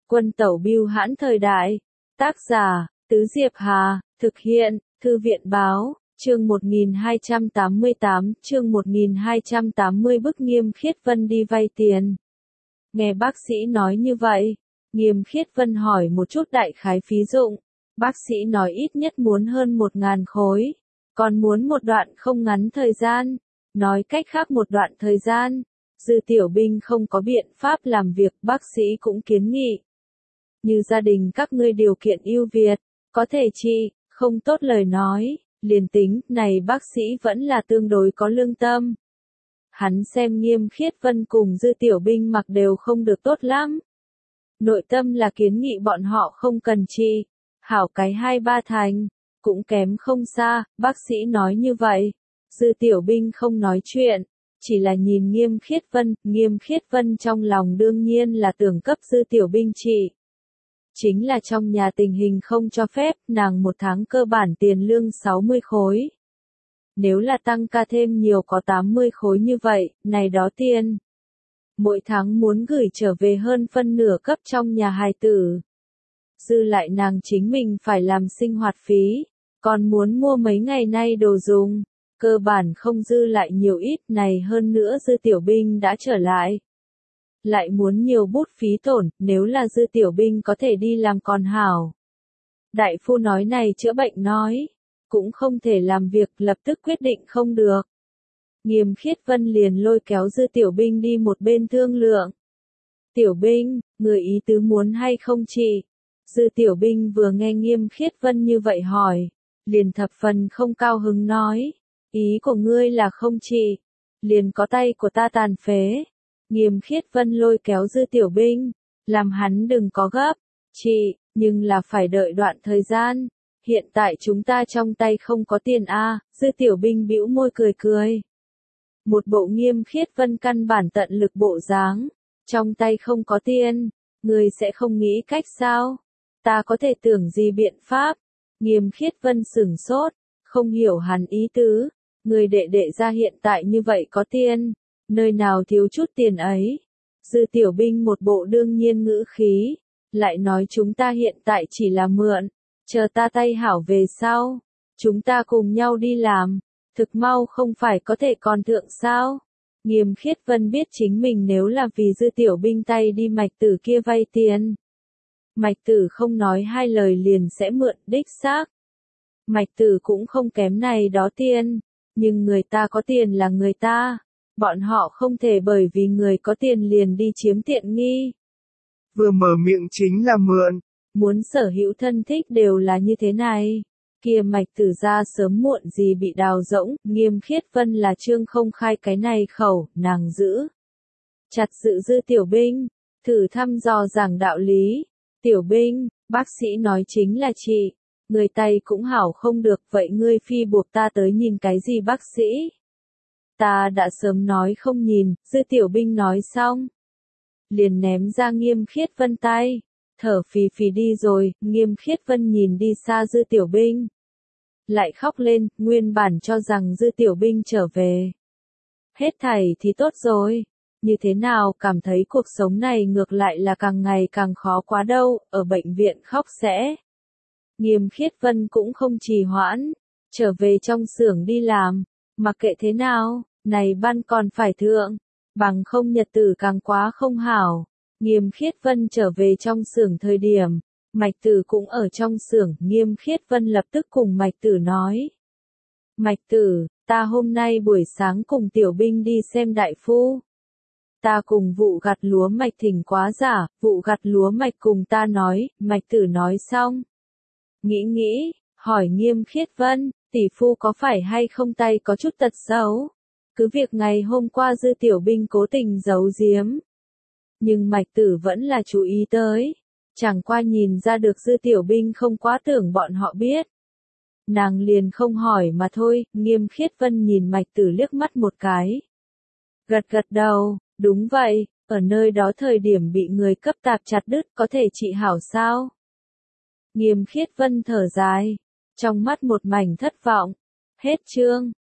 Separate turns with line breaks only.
Quân tẩu bưu hãn thời đại. Tác giả, Tứ Diệp Hà, thực hiện, Thư viện báo, chương 1288, chương 1280 bức Nghiêm Khiết Vân đi vay tiền. Nghe bác sĩ nói như vậy, Nghiêm Khiết Vân hỏi một chút đại khái phí dụng. Bác sĩ nói ít nhất muốn hơn 1.000 khối, còn muốn một đoạn không ngắn thời gian. Nói cách khác một đoạn thời gian, Dư Tiểu Binh không có biện pháp làm việc, bác sĩ cũng kiến nghị. Như gia đình các ngươi điều kiện ưu việt, có thể trị, không tốt lời nói, liền tính, này bác sĩ vẫn là tương đối có lương tâm. Hắn xem Nghiêm Khiết Vân cùng Dư Tiểu Binh mặc đều không được tốt lắm. Nội tâm là kiến nghị bọn họ không cần trị, hảo cái 2-3 thành, cũng kém không xa, bác sĩ nói như vậy. Dư Tiểu Binh không nói chuyện, chỉ là nhìn Nghiêm Khiết Vân trong lòng đương nhiên là tưởng cấp Dư Tiểu Binh trị. Chính là trong nhà tình hình không cho phép, nàng một tháng cơ bản tiền lương 60 khối. Nếu là tăng ca thêm nhiều có 80 khối như vậy, này đó tiền. Mỗi tháng muốn gửi trở về hơn phân nửa cấp trong nhà hài tử. Dư lại nàng chính mình phải làm sinh hoạt phí, còn muốn mua mấy ngày nay đồ dùng. Cơ bản không dư lại nhiều ít, này hơn nữa Dư Tiểu Binh đã trở lại. Lại muốn nhiều bút phí tổn, nếu là Dư Tiểu Binh có thể đi làm còn hảo. Đại phu nói này chữa bệnh nói, cũng không thể làm việc, lập tức quyết định không được. Nghiêm Khiết Vân liền lôi kéo Dư Tiểu Binh đi một bên thương lượng. Tiểu Binh, người ý tứ muốn hay không trị? Dư Tiểu Binh vừa nghe Nghiêm Khiết Vân như vậy hỏi, liền thập phần không cao hứng nói. Ý của ngươi là không trị, liền có tay của ta tàn phế. Nghiêm Khiết Vân lôi kéo Dư Tiểu Binh, làm hắn đừng có gấp, trị, nhưng là phải đợi đoạn thời gian. Hiện tại chúng ta trong tay không có tiền a. Dư Tiểu Binh bĩu môi cười cười. Một bộ Nghiêm Khiết Vân căn bản tận lực bộ dáng, trong tay không có tiền, người sẽ không nghĩ cách sao? Ta có thể tưởng gì biện pháp? Nghiêm Khiết Vân sửng sốt, không hiểu hắn ý tứ. Người đệ đệ ra hiện tại như vậy có tiền, nơi nào thiếu chút tiền ấy. Dư Tiểu Binh một bộ đương nhiên ngữ khí, lại nói chúng ta hiện tại chỉ là mượn, chờ ta tay hảo về sau, chúng ta cùng nhau đi làm, thực mau không phải có thể còn thượng sao. Nghiêm Khiết Vân biết chính mình nếu là vì Dư Tiểu Binh tay đi Mạch Tử kia vay tiền. Mạch Tử không nói hai lời liền sẽ mượn, đích xác. Mạch Tử cũng không kém này đó tiền. Nhưng người ta có tiền là người ta, bọn họ không thể bởi vì người có tiền liền đi chiếm tiện nghi.
Vừa mở miệng chính là mượn.
Muốn sở hữu thân thích đều là như thế này. Kia Mạch Tử ra sớm muộn gì bị đào rỗng, Nghiêm Khiết Vân là trương không khai cái này khẩu, nàng giữ. Chặt sự Dư Tiểu Binh, thử thăm dò giảng đạo lý. Tiểu Binh, bác sĩ nói chính là chị. Người tay cũng hảo không được, vậy ngươi phi buộc ta tới nhìn cái gì bác sĩ? Ta đã sớm nói không nhìn, Dư Tiểu Binh nói xong. Liền ném ra Nghiêm Khiết Vân tay, thở phì phì đi rồi, Nghiêm Khiết Vân nhìn đi xa Dư Tiểu Binh. Lại khóc lên, nguyên bản cho rằng Dư Tiểu Binh trở về. Hết thảy thì tốt rồi, như thế nào cảm thấy cuộc sống này ngược lại là càng ngày càng khó quá đâu, ở bệnh viện khóc sẽ. Nghiêm Khiết Vân cũng không trì hoãn, trở về trong xưởng đi làm, mặc kệ thế nào, này ban còn phải thượng, bằng không nhật tử càng quá không hảo. Nghiêm Khiết Vân trở về trong xưởng thời điểm, Mạch Tử cũng ở trong xưởng, Nghiêm Khiết Vân lập tức cùng Mạch Tử nói. Mạch Tử, ta hôm nay buổi sáng cùng Tiểu Binh đi xem đại phu. Ta cùng vụ gặt lúa mạch thỉnh quá giả, vụ gặt lúa mạch cùng ta nói, Mạch Tử nói xong. Nghĩ, hỏi Nghiêm Khiết Vân, tỷ phu có phải hay không tay có chút tật xấu? Cứ việc ngày hôm qua Dư Tiểu Binh cố tình giấu giếm. Nhưng Mạch Tử vẫn là chú ý tới. Chẳng qua nhìn ra được Dư Tiểu Binh không quá tưởng bọn họ biết. Nàng liền không hỏi mà thôi, Nghiêm Khiết Vân nhìn Mạch Tử liếc mắt một cái. Gật đầu, đúng vậy, ở nơi đó thời điểm bị người cấp tạp chặt đứt có thể trị hảo sao? Nghiêm Khiết Vân thở dài, trong mắt một mảnh thất vọng. Hết chương.